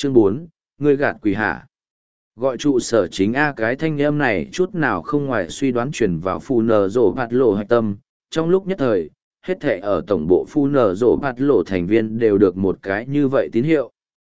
Chương 4, ngươi gạt quỷ hả? Gọi trụ sở chính A, cái thanh âm này chút nào không ngoài suy đoán truyền vào phù nở rổ bạt lộ hạch tâm. Trong lúc nhất thời, hết thệ ở tổng bộ phù nở rổ bạt lộ thành viên đều được một cái như vậy tín hiệu.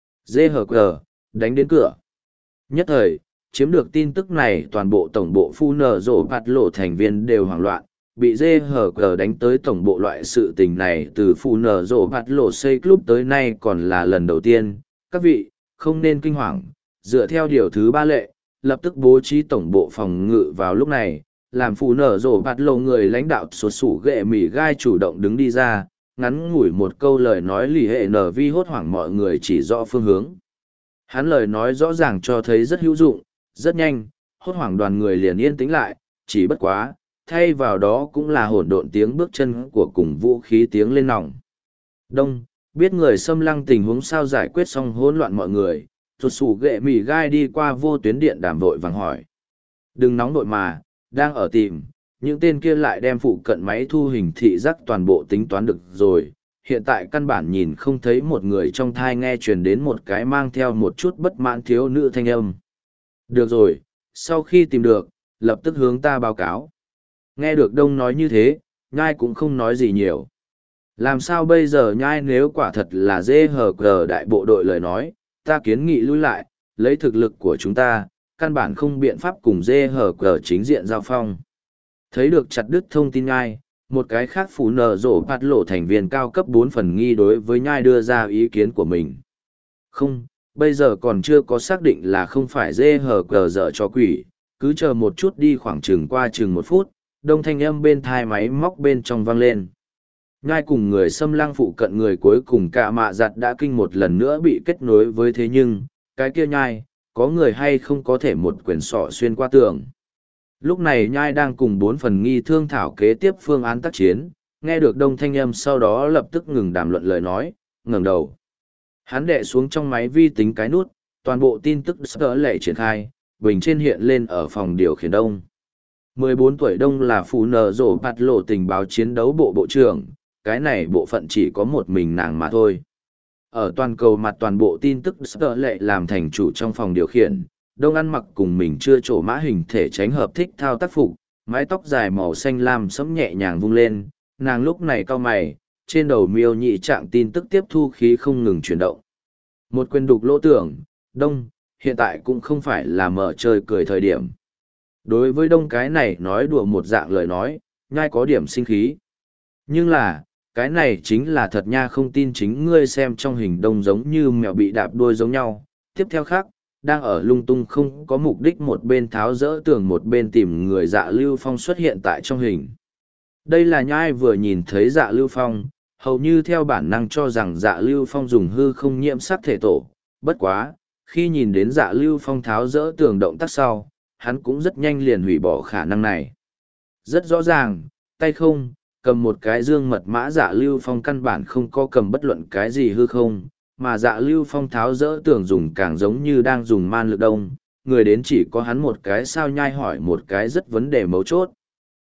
GHG, đánh đến cửa. Nhất thời, chiếm được tin tức này toàn bộ tổng bộ phù nở rổ bạt lộ thành viên đều hoảng loạn. Bị GHG đánh tới tổng bộ loại sự tình này từ phù nở rổ bạt lộ xây club tới nay còn là lần đầu tiên. Các vị, không nên kinh hoàng. Dựa theo điều thứ 3 lệ, lập tức bố trí tổng bộ phòng ngự vào lúc này, làm phù nở rổ bạt lộ người lãnh đạo sột sủ ghệ mỉ gai chủ động đứng đi ra, ngắn ngủi một câu lời nói lì hệ nở vi hốt hoảng mọi người chỉ rõ phương hướng. Hắn lời nói rõ ràng cho thấy rất hữu dụng, rất nhanh, hốt hoảng đoàn người liền yên tĩnh lại, chỉ bất quá, thay vào đó cũng là hỗn độn tiếng bước chân của cùng vũ khí tiếng lên nòng. Đông, biết người xâm lăng tình huống sao giải quyết xong hỗn loạn mọi người. Rụt sủ ghệ mỉ gai đi qua vô tuyến điện đàm vội vàng hỏi. Đừng nóng vội mà, đang ở tìm, những tên kia lại đem phụ cận máy thu hình thị giác toàn bộ tính toán được rồi. Hiện tại căn bản nhìn không thấy một người trong thai nghe truyền đến một cái mang theo một chút bất mãn thiếu nữ thanh âm. Được rồi, sau khi tìm được, lập tức hướng ta báo cáo. Nghe được Đông nói như thế, Nhai cũng không nói gì nhiều. Làm sao bây giờ Nhai nếu quả thật là GHG đại bộ đội lời nói, ta kiến nghị lui lại, lấy thực lực của chúng ta, căn bản không biện pháp cùng GHG chính diện giao phong. Thấy được chặt đứt thông tin Nhai, một cái khác phù nở rổ bạt lộ thành viên cao cấp 4 phần nghi đối với Nhai đưa ra ý kiến của mình. Không, bây giờ còn chưa có xác định là không phải GHG dở cho quỷ, cứ chờ một chút đi khoảng chừng qua chừng 1 phút, đông thanh âm bên thai máy móc bên trong vang lên. Nhai cùng người xâm lăng phụ cận người cuối cùng cả mạ giặt đã kinh một lần nữa bị kết nối với thế nhưng, cái kia Nhai, có người hay không có thể một quyển sọ xuyên qua tường. Lúc này Nhai đang cùng 4 phần nghi thương thảo kế tiếp phương án tác chiến, nghe được đông thanh âm sau đó lập tức ngừng đàm luận lời nói, ngẩng đầu. Hắn đệ xuống trong máy vi tính cái nút, toàn bộ tin tức sơ lệ triển khai, bình trên hiện lên ở phòng điều khiển đông. 14 tuổi Đông là phù nở rổ bạt lộ tình báo chiến đấu bộ bộ trưởng, cái này bộ phận chỉ có một mình nàng mà thôi. Ở toàn cầu mặt toàn bộ tin tức sơ lệ làm thành chủ trong phòng điều khiển, Đông ăn mặc cùng mình chưa trổ mã hình thể tránh hợp thích thao tác phục, mái tóc dài màu xanh lam sẫm nhẹ nhàng vung lên, nàng lúc này cau mày, trên đầu miêu nhị trạng tin tức tiếp thu khí không ngừng chuyển động. Một quyền đục lỗ tưởng, Đông, hiện tại cũng không phải là mở chơi cười thời điểm. Đối với Đông cái này nói đùa một dạng lời nói, Nhai có điểm sinh khí. Nhưng là, cái này chính là thật nha, không tin chính ngươi xem trong hình Đông giống như mèo bị đạp đuôi giống nhau. Tiếp theo khác, đang ở lung tung không có mục đích một bên tháo rỡ tường một bên tìm người Dạ Lưu Phong xuất hiện tại trong hình. Đây là Nhai vừa nhìn thấy Dạ Lưu Phong, hầu như theo bản năng cho rằng Dạ Lưu Phong dùng hư không nhiễm sắc thể tổ. Bất quá, khi nhìn đến Dạ Lưu Phong tháo rỡ tường động tác sau, hắn cũng rất nhanh liền hủy bỏ khả năng này. Rất rõ ràng, tay không, cầm một cái dương mật mã Dạ Lưu Phong căn bản không có cầm bất luận cái gì hư không, mà Dạ Lưu Phong tháo rỡ tưởng dùng càng giống như đang dùng man lực đông, người đến chỉ có hắn một cái. Sao Nhai hỏi một cái rất vấn đề mấu chốt.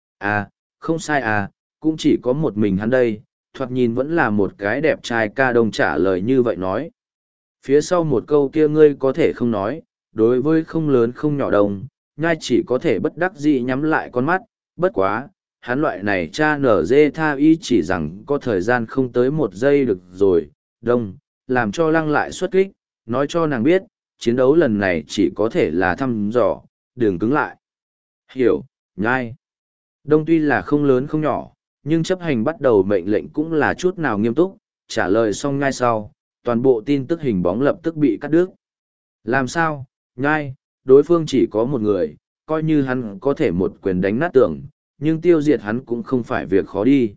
À, không sai à, cũng chỉ có một mình hắn đây, thoạt nhìn vẫn là một cái đẹp trai ca đông trả lời như vậy nói. Phía sau một câu kia ngươi có thể không nói, đối với không lớn không nhỏ đông, Nhai chỉ có thể bất đắc dĩ nhắm lại con mắt, bất quá, hắn loại này cha nở dê tha y chỉ rằng có thời gian không tới 1 giây được rồi, Đông, làm cho Lăng lại xuất kích, nói cho nàng biết, chiến đấu lần này chỉ có thể là thăm dò, đừng cứng lại. Hiểu, Nhai. Đông tuy là không lớn không nhỏ, nhưng chấp hành bắt đầu mệnh lệnh cũng là chút nào nghiêm túc, trả lời xong Nhai sau, toàn bộ tin tức hình bóng lập tức bị cắt đứt. Làm sao, Nhai, đối phương chỉ có một người, coi như hắn có thể một quyền đánh nát tường, nhưng tiêu diệt hắn cũng không phải việc khó đi.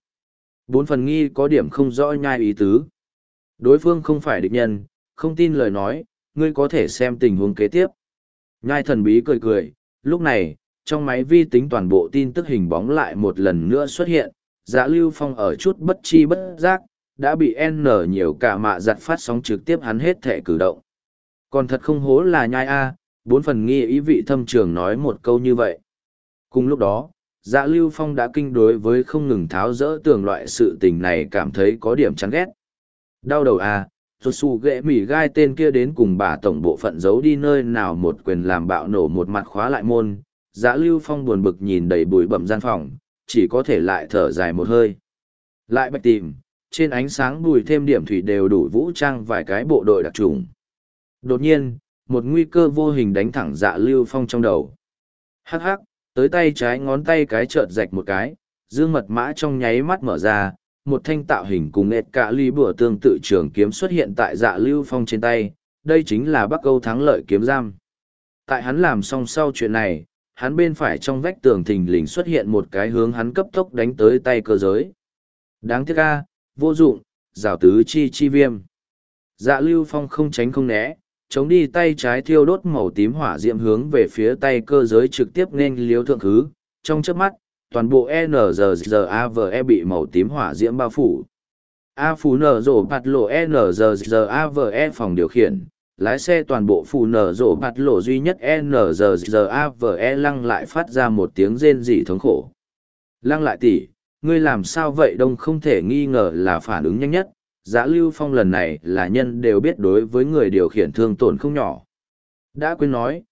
4 phần nghi có điểm không rõ Nhai ý tứ. Đối phương không phải địch nhân, không tin lời nói, ngươi có thể xem tình huống kế tiếp. Nhai thần bí cười cười, lúc này, trong máy vi tính toàn bộ tin tức hình bóng lại một lần nữa xuất hiện, Dạ Lưu Phong ở chút bất chi bất giác, đã bị N nhiều cả mạ giặt phát sóng trực tiếp hắn hết thể cử động. Còn thật không hố là Nhai A, 4 phần nghi ý vị thâm trường nói một câu như vậy. Cùng lúc đó, Dạ Lưu Phong đã kinh đối với không ngừng tháo rỡ tường loại sự tình này cảm thấy có điểm chán ghét. Đau đầu à, Rột xù ghệ mỉ gai tên kia đến cùng bà tổng bộ phận giấu đi nơi nào một quyền làm bạo nổ một mặt khóa lại môn. Dạ Lưu Phong buồn bực nhìn đầy bụi bặm gian phòng, chỉ có thể lại thở dài một hơi. Lại bạch tìm, trên ánh sáng bùi thêm điểm thủy đều đủ vũ trang vài cái bộ đội đặc trùng. Đột nhiên, một nguy cơ vô hình đánh thẳng Dạ Lưu Phong trong đầu. Hắc hắc, tới tay trái ngón tay cái chợt rạch một cái, dương mật mã trong nháy mắt mở ra, một thanh tạo hình cùng ệt cả ly bùa tương tự trường kiếm xuất hiện tại Dạ Lưu Phong trên tay, đây chính là Bắc Âu thắng lợi kiếm giam. Tại hắn làm xong sau chuyện này, hắn bên phải trong vách tường thình lình xuất hiện một cái hướng hắn cấp tốc đánh tới tay cơ giới. Đáng tiếc a, vô dụng, rào tứ chi viêm. Dạ Lưu Phong không tránh không né, chống đi tay trái thiêu đốt màu tím hỏa diệm hướng về phía tay cơ giới trực tiếp nên liếu thượng khứ, trong chớp mắt, toàn bộ NZZAVE bị màu tím hỏa diễm bao phủ. A phú nở rổ bạt lộ NZZAVE phòng điều khiển, lái xe toàn bộ phù nở rổ bạt lộ duy nhất NZZAVE lăng lại phát ra một tiếng rên rỉ thống khổ. Lăng lại tỷ, ngươi làm sao vậy đông không thể nghi ngờ là phản ứng nhanh nhất. Dạ Lưu Phong lần này là nhân đều biết đối với người điều khiển thương tổn không nhỏ. Đã quên nói,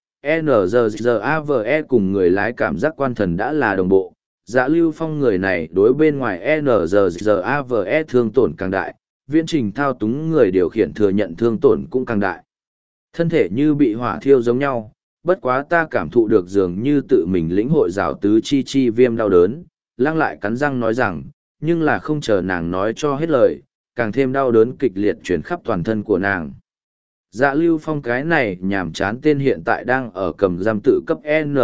NZZAVE cùng người lái cảm giác quan thần đã là đồng bộ. Dạ Lưu Phong người này đối bên ngoài NZZAVE thương tổn càng đại, viễn trình thao túng người điều khiển thừa nhận thương tổn cũng càng đại. Thân thể như bị hỏa thiêu giống nhau, bất quá ta cảm thụ được dường như tự mình lĩnh hội rào tứ chi viêm đau đớn, lăng lại cắn răng nói rằng, nhưng là không chờ nàng nói cho hết lời, càng thêm đau đớn kịch liệt chuyển khắp toàn thân của nàng. Dạ Lưu Phong cái này nhảm chán tên hiện tại đang ở cầm giam tự cấp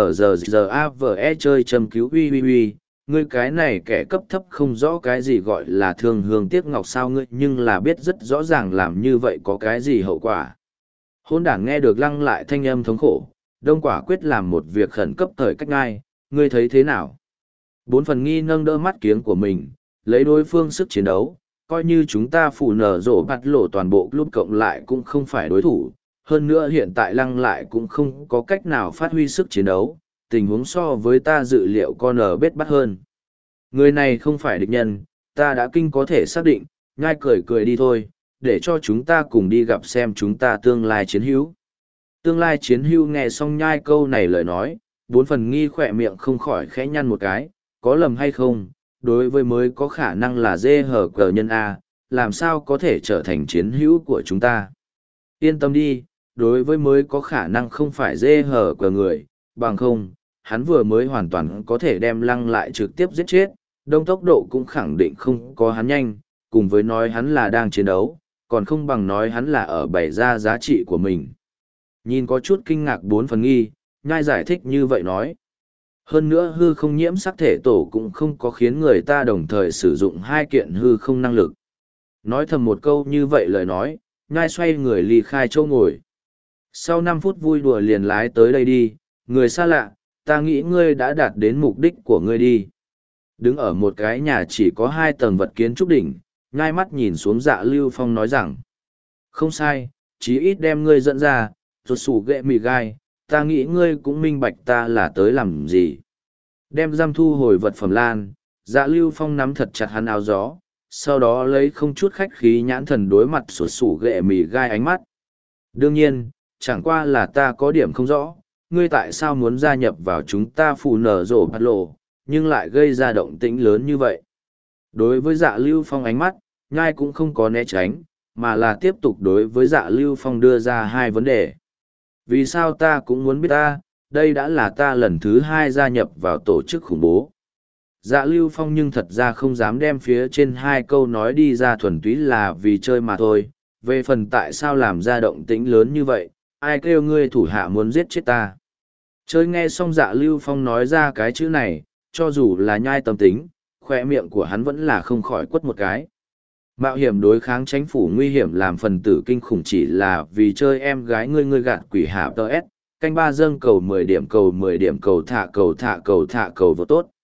NZZAVE chơi châm cứu uy, ngươi cái này kẻ cấp thấp không rõ cái gì gọi là thương hương tiếc ngọc sao ngươi nhưng là biết rất rõ ràng làm như vậy có cái gì hậu quả. Hôn đảng nghe được lăng lại thanh âm thống khổ, đông quả quyết làm một việc khẩn cấp thời cách ngay, ngươi thấy thế nào? Bốn phần nghi nâng đỡ mắt kiếng của mình, lấy đối phương sức chiến đấu, coi như chúng ta phủ nở rổ bạt lộ toàn bộ club cộng lại cũng không phải đối thủ, hơn nữa hiện tại lăng lại cũng không có cách nào phát huy sức chiến đấu, tình huống so với ta dự liệu con ở bết bắt hơn. Người này không phải địch nhân, ta đã kinh có thể xác định, nhai cười đi thôi, để cho chúng ta cùng đi gặp xem chúng ta tương lai chiến hữu. Tương lai chiến hữu nghe xong nhai câu này lời nói, bốn phần nghi khỏe miệng không khỏi khẽ nhăn một cái, có lầm hay không, đối với mới có khả năng là dê hở cờ nhân A, làm sao có thể trở thành chiến hữu của chúng ta. Yên tâm đi, đối với mới có khả năng không phải dê hở cờ người, bằng không, hắn vừa mới hoàn toàn có thể đem lăng lại trực tiếp giết chết, đông tốc độ cũng khẳng định không có hắn nhanh, cùng với nói hắn là đang chiến đấu, còn không bằng nói hắn là ở bày ra giá trị của mình. Nhìn có chút kinh ngạc bốn phần nghi, nhai giải thích như vậy nói. Hơn nữa hư không nhiễm sắc thể tổ cũng không có khiến người ta đồng thời sử dụng hai kiện hư không năng lực. Nói thầm một câu như vậy lời nói, nhai xoay người ly khai chỗ ngồi. Sau 5 phút vui đùa liền lái tới đây đi, người xa lạ, ta nghĩ ngươi đã đạt đến mục đích của ngươi đi. Đứng ở một cái nhà chỉ có 2 tầng vật kiến trúc đỉnh, nhai mắt nhìn xuống Dạ Lưu Phong nói rằng. Không sai, chí ít đem ngươi dẫn ra, rụt sủ ghệ mì gai, ta nghĩ ngươi cũng minh bạch ta là tới làm gì. Đem giam thu hồi vật phẩm lan, Dạ Lưu Phong nắm thật chặt hắn áo gió, sau đó lấy không chút khách khí nhãn thần đối mặt sụt sủ ghệ mì gai ánh mắt. Đương nhiên, chẳng qua là ta có điểm không rõ, ngươi tại sao muốn gia nhập vào chúng ta phù nở rổ bạt lộ, nhưng lại gây ra động tĩnh lớn như vậy. Đối với Dạ Lưu Phong ánh mắt, nhai cũng không có né tránh, mà là tiếp tục đối với Dạ Lưu Phong đưa ra 2 vấn đề. Vì sao ta cũng muốn biết ta, đây đã là ta lần thứ 2 gia nhập vào tổ chức khủng bố. Dạ Lưu Phong nhưng thật ra không dám đem phía trên 2 câu nói đi ra thuần túy là vì chơi mà thôi. Về phần tại sao làm ra động tĩnh lớn như vậy, ai kêu ngươi thủ hạ muốn giết chết ta. Chơi nghe xong Dạ Lưu Phong nói ra cái chữ này, cho dù là nhai tâm tính, khoe miệng của hắn vẫn là không khỏi quất một cái. Mạo hiểm đối kháng chính phủ nguy hiểm làm phần tử kinh khủng chỉ là vì chơi em gái ngươi gạt quỷ hạ tờ S, canh 3 dâng cầu 10 điểm cầu 10 điểm cầu thả cầu vô tốt.